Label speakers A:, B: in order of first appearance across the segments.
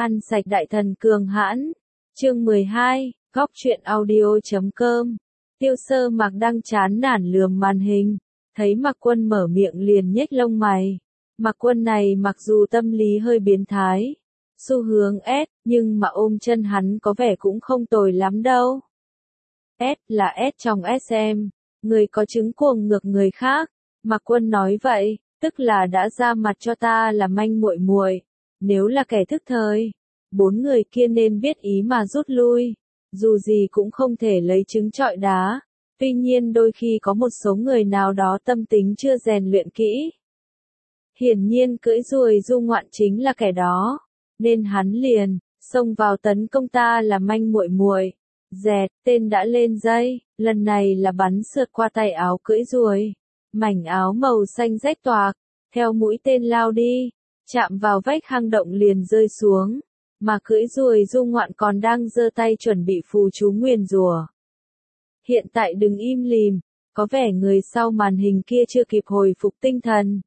A: Ăn sạch đại thần cường hãn. Chương 12, góc truyện audio.com. Tiêu Sơ Mạc đang chán nản lườm màn hình, thấy Mạc Quân mở miệng liền nhếch lông mày. Mạc Quân này mặc dù tâm lý hơi biến thái, xu hướng S, nhưng mà ôm chân hắn có vẻ cũng không tồi lắm đâu. S là S trong SM, người có chứng cuồng ngược người khác. Mạc Quân nói vậy, tức là đã ra mặt cho ta là manh muội muội. Nếu là kẻ thức thời, 4 người kia nên biết ý mà rút lui. Dù gì cũng không thể lấy trứng trọi đá. Tuy nhiên đôi khi có một số người nào đó tâm tính chưa rèn luyện kỹ. Hiển nhiên cưỡi ruồi du ngoạn chính là kẻ đó, nên hắn liền xông vào tấn công ta là manh muội muội. Dẹt, tên đã lên dây, lần này là bắn sượt qua tay áo cưỡi ruồi. Mảnh áo màu xanh rách toạc, theo mũi tên lao đi, chạm vào vách hang động liền rơi xuống, mà cưỡi ruồi du ngoạn còn đang giơ tay chuẩn bị phù chú nguyền rủa. Hiện tại đừng im lìm, có vẻ người sau màn hình kia chưa kịp hồi phục tinh thần.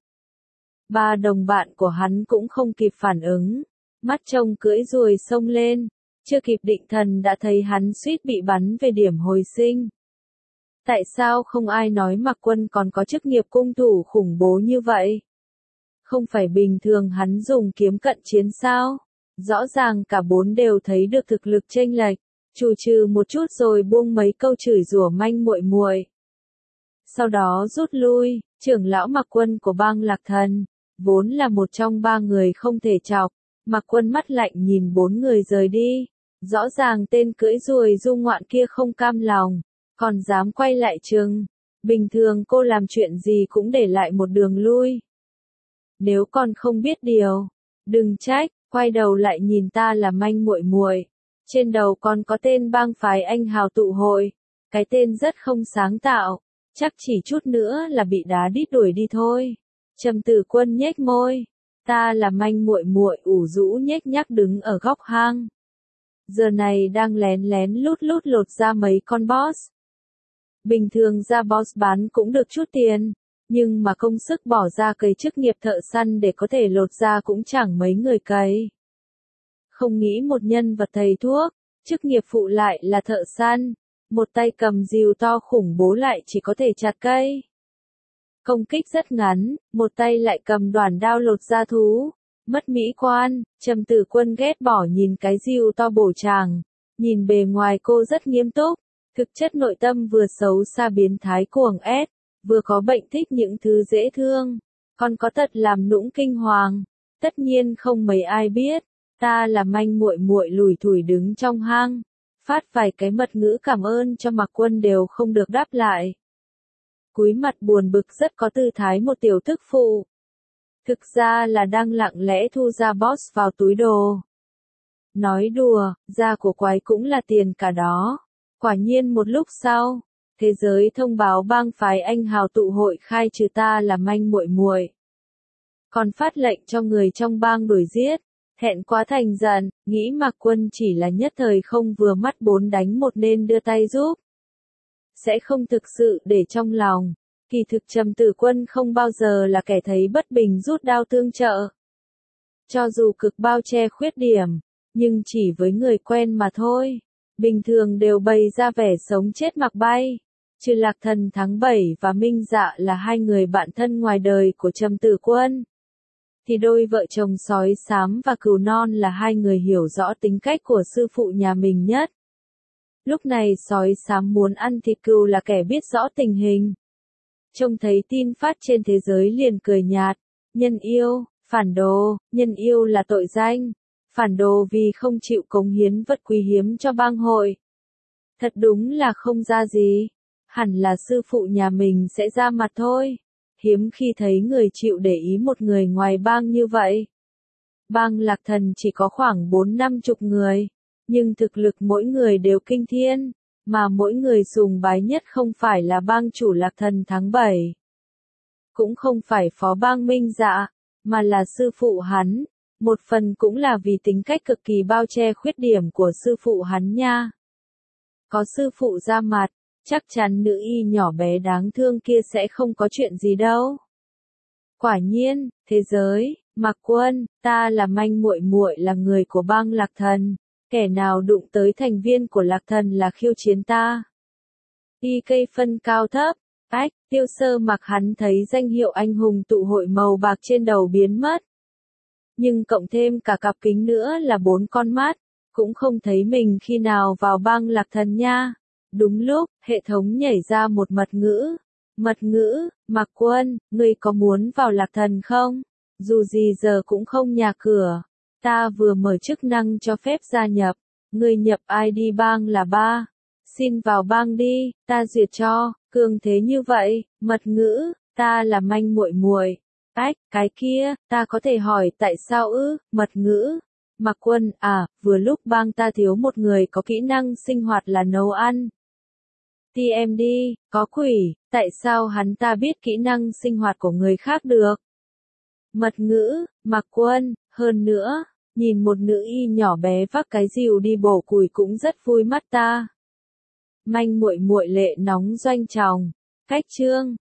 A: 3 đồng bạn của hắn cũng không kịp phản ứng, mắt trông cưỡi ruồi xông lên, chưa kịp định thần đã thấy hắn suýt bị bắn về điểm hồi sinh. Tại sao không ai nói Mạc Quân còn có chức nghiệp cung thủ khủng bố như vậy? Không phải bình thường hắn dùng kiếm cận chiến sao? Rõ ràng cả 4 đều thấy được thực lực chênh lệch, chù trừ một chút rồi buông mấy câu chửi rủa manh muội muội. Sau đó rút lui, trưởng lão Mạc Quân của bang Lạc Thần, vốn là một trong 3 người không thể chọc. Mạc Quân mắt lạnh nhìn 4 người rời đi, rõ ràng tên cưỡi ruồi du ngoạn kia không cam lòng, còn dám quay lại chừng. Bình thường cô làm chuyện gì cũng để lại một đường lui. Nếu con không biết điều, đừng trách, quay đầu lại nhìn ta là manh muội muội. Trên đầu con có tên bang phái anh hào tụ hội, cái tên rất không sáng tạo, chắc chỉ chút nữa là bị đá đít đuổi đi thôi. Trầm Tử Quân nhếch môi, ta là manh muội muội ủ rũ nhếch nhác đứng ở góc hang. Giờ này đang lén lén lút lút lột ra mấy con boss. Bình thường ra boss bán cũng được chút tiền, nhưng mà công sức bỏ ra cày chức nghiệp thợ săn để có thể lột ra cũng chẳng mấy người cày. Không nghĩ một nhân vật thầy thuốc, chức nghiệp phụ lại là thợ săn, một tay cầm rìu to khủng bố lại chỉ có thể chặt cây. Công kích rất ngắn, một tay lại cầm đoản đao lột da thú, mất mỹ quan. Trầm Tử Quân ghét bỏ nhìn cái rìu to bổ chàng, nhìn bề ngoài cô rất nghiêm túc, thực chất nội tâm vừa xấu xa biến thái cuồng ép, vừa có bệnh thích những thứ dễ thương, còn có tật làm nũng kinh hoàng. Tất nhiên không mấy ai biết, ta là manh muội muội lủi thủi đứng trong hang, phát vài cái mật ngữ cảm ơn cho Mạc Quân đều không được đáp lại. Cúi mặt buồn bực rất có tư thái một tiểu thức phụ. Thực ra là đang lặng lẽ thu ra boss vào túi đồ. Nói đùa, da của quái cũng là tiền cả đó. Quả nhiên một lúc sau, thế giới thông báo bang phái anh hào tụ hội khai trừ ta là manh muội muội. Còn phát lệnh cho người trong bang đuổi giết. Thẹn quá thành giận, nghĩ Mạc Quân chỉ là nhất thời không vừa mắt 4 đánh 1 nên đưa tay giúp. Sẽ không thực sự để trong lòng. Kỳ thực Trầm Tử Quân không bao giờ là kẻ thấy bất bình rút đao tương trợ. Cho dù cực bao che khuyết điểm, nhưng chỉ với người quen mà thôi. Bình thường đều bày ra vẻ sống chết mặc bay. Trừ Lạc Thần tháng 7 và Minh Dạ là 2 người bạn thân ngoài đời của Trầm Tử Quân. Thì đôi vợ chồng sói xám và cừu non là 2 người hiểu rõ tính cách của sư phụ nhà mình nhất. Lúc này sói xám muốn ăn thịt cừu là kẻ biết rõ tình hình. Trông thấy tin phát trên thế giới liền cười nhạt, nhân yêu, phản đồ, nhân yêu là tội danh, phản đồ vì không chịu cống hiến vật quý hiếm cho bang hội. Thật đúng là không ra gì, hẳn là sư phụ nhà mình sẽ ra mặt thôi, hiếm khi thấy người chịu để ý một người ngoài bang như vậy. Bang Lạc Thần chỉ có khoảng 4-50 người, nhưng thực lực mỗi người đều kinh thiên. Mà mỗi người sùng bái nhất không phải là bang chủ Lạc Thần tháng 7. Cũng không phải phó bang Minh Dạ, mà là sư phụ hắn. Một phần cũng là vì tính cách cực kỳ bao che khuyết điểm của sư phụ hắn nha. Có sư phụ ra mặt, chắc chắn nữ y nhỏ bé đáng thương kia sẽ không có chuyện gì đâu. Quả nhiên, thế giới, Mạc Quân, ta là manh muội muội là người của bang Lạc Thần, kẻ nào đụng tới thành viên của Lạc Thần là khiêu chiến ta. Y cây phân cao thấp, ách, Tiêu Sơ Mặc hắn thấy danh hiệu anh hùng tụ hội màu bạc trên đầu biến mất. Nhưng cộng thêm cả cặp kính nữa là 4 con mắt, cũng không thấy mình khi nào vào bang Lạc Thần nha. Đúng lúc, hệ thống nhảy ra một mật ngữ. Mật ngữ, Mạc Quân, ngươi có muốn vào Lạc Thần không? Dù gì giờ cũng không nhà cửa. Ta vừa mở chức năng cho phép gia nhập. Ngươi nhập ID bang là 3. Xin vào bang đi, ta duyệt cho. Cường thế như vậy, mật ngữ, ta là manh muội muội. Ách, cái kia, ta có thể hỏi tại sao ư? Mật ngữ. Mạc Quân, à, vừa lúc bang ta thiếu một người có kỹ năng sinh hoạt là nấu ăn. TMD, có quỷ, tại sao hắn ta biết kỹ năng sinh hoạt của người khác được? Mật ngữ, Mạc Quân, hơn nữa, nhìn một nữ y nhỏ bé vác cái rìu đi bổ củi cũng rất vui mắt ta. Manh muội muội lệ nóng doanh tròng. Cách chương